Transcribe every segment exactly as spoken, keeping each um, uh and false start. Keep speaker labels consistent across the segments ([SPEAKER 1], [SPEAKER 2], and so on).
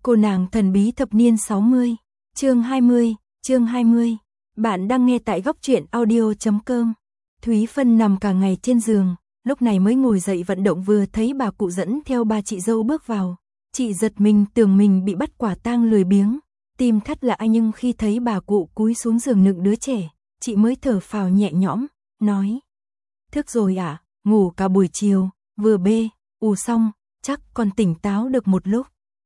[SPEAKER 1] Cô nàng thần bí thập niên sáu mươi, chương hai mươi, chương hai mươi. Bạn đang nghe tại góc truyện audio chấm com. Thúy Phân nằm cả ngày trên giường, lúc này mới ngồi dậy vận động vừa thấy bà cụ dẫn theo ba chị dâu bước vào. Chị giật mình tưởng mình bị bắt quả tang lười biếng, tim thắt lại nhưng khi thấy bà cụ cúi xuống giường nựng đứa trẻ, chị mới thở phào nhẹ nhõm, nói: "Thức rồi ạ, à, ngủ cả buổi chiều, vừa bê, ù xong, chắc con tỉnh táo được một lúc."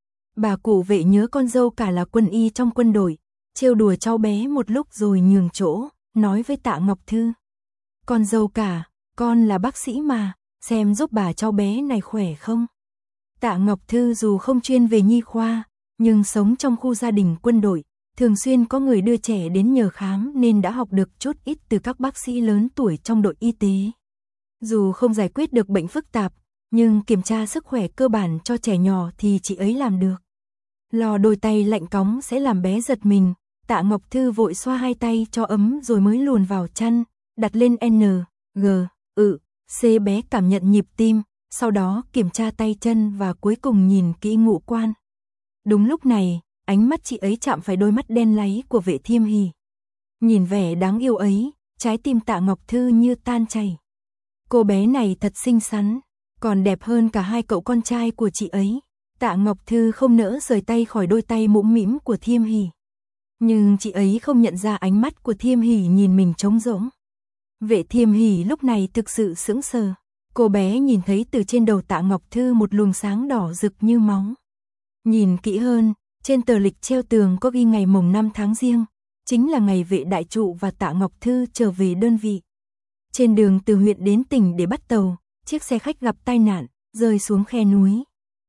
[SPEAKER 1] Bà cụ Vệ nhớ con dâu cả là quân y trong quân đội, trêu đùa cháu bé một lúc rồi nhường chỗ, nói với Tạ Ngọc Thư: "Con dâu cả, con là bác sĩ mà, xem giúp bà cháu bé này khỏe không?" Tạ Ngọc Thư dù không chuyên về nhi khoa, nhưng sống trong khu gia đình quân đội, thường xuyên có người đưa trẻ đến nhờ khám nên đã học được chút ít từ các bác sĩ lớn tuổi trong đội y tế. Dù không giải quyết được bệnh phức tạp, nhưng kiểm tra sức khỏe cơ bản cho trẻ nhỏ thì chị ấy làm được. Lò đôi tay lạnh cóng sẽ làm bé giật mình, Tạ Ngọc Thư vội xoa hai tay cho ấm rồi mới luồn vào chăn, đặt lên N, G, ự, C bé cảm nhận nhịp tim, sau đó kiểm tra tay chân và cuối cùng nhìn kỹ ngũ quan. Đúng lúc này, ánh mắt chị ấy chạm phải đôi mắt đen láy của Vệ Thiêm Hỷ. Nhìn vẻ đáng yêu ấy, trái tim Tạ Ngọc Thư như tan chảy. Cô bé này thật xinh xắn, còn đẹp hơn cả hai cậu con trai của chị ấy. Tạ Ngọc Thư không nỡ rời tay khỏi đôi tay mũm mĩm của Thiêm Hỷ. Nhưng chị ấy không nhận ra ánh mắt của Thiêm Hỷ nhìn mình trống rỗng. Vệ Thiêm Hỷ lúc này thực sự sững sờ. Cô bé nhìn thấy từ trên đầu Tạ Ngọc Thư một luồng sáng đỏ rực như máu. Nhìn kỹ hơn, trên tờ lịch treo tường có ghi ngày mồng năm tháng Giêng, chính là ngày Vệ Đại Trụ và Tạ Ngọc Thư trở về đơn vị. Trên đường từ huyện đến tỉnh để bắt tàu, chiếc xe khách gặp tai nạn, rơi xuống khe núi.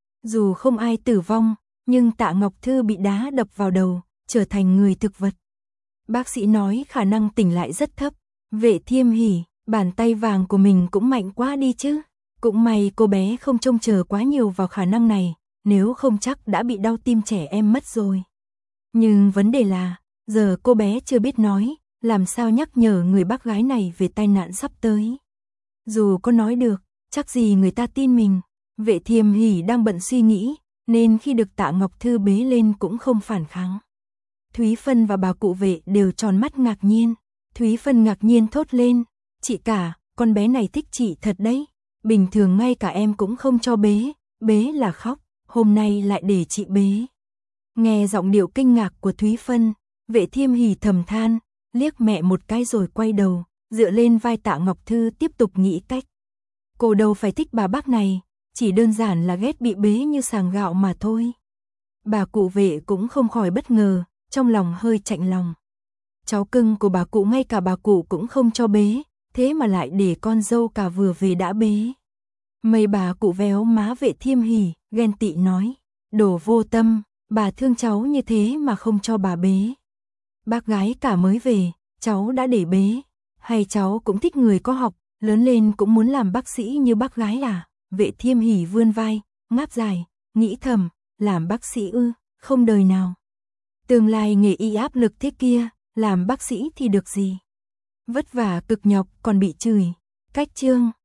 [SPEAKER 1] Dù không ai tử vong, nhưng Tạ Ngọc Thư bị đá đập vào đầu, trở thành người thực vật. Bác sĩ nói khả năng tỉnh lại rất thấp. Vệ Thiêm Hỷ, bàn tay vàng của mình cũng mạnh quá đi chứ. Cũng may cô bé không trông chờ quá nhiều vào khả năng này, nếu không chắc đã bị đau tim trẻ em mất rồi. Nhưng vấn đề là, giờ cô bé chưa biết nói, làm sao nhắc nhở người bác gái này về tai nạn sắp tới. Dù có nói được, chắc gì người ta tin mình. Vệ Thiêm Hỷ đang bận suy nghĩ, nên khi được Tạ Ngọc Thư bế lên cũng không phản kháng. Thúy Phân và bà cụ Vệ đều tròn mắt ngạc nhiên. Thúy Phân ngạc nhiên thốt lên: "Chị cả, con bé này thích chị thật đấy. Bình thường ngay cả em cũng không cho bế, bế là khóc, hôm nay lại để chị bế." Nghe giọng điệu kinh ngạc của Thúy Phân, Vệ Thiêm Hỷ thầm than, liếc mẹ một cái rồi quay đầu, dựa lên vai Tạ Ngọc Thư tiếp tục nghĩ cách. Cô đâu phải thích bà bác này, chỉ đơn giản là ghét bị bế như sàng gạo mà thôi. Bà cụ Vệ cũng không khỏi bất ngờ, trong lòng hơi chạnh lòng. Cháu cưng của bà cụ ngay cả bà cụ cũng không cho bế, thế mà lại để con dâu cả vừa về đã bế. Mấy bà cụ véo má Vệ Thiêm Hỷ, ghen tị nói: "Đồ vô tâm, bà thương cháu như thế mà không cho bà bế. Bác gái cả mới về, cháu đã để bế. Hay cháu cũng thích người có học, lớn lên cũng muốn làm bác sĩ như bác gái à?" Vệ Thiêm Hỷ vươn vai, ngáp dài, nghĩ thầm, làm bác sĩ ư, không đời nào. Tương lai nghề y áp lực thế kia, làm bác sĩ thì được gì. Vất vả cực nhọc còn bị chửi. Cách chương.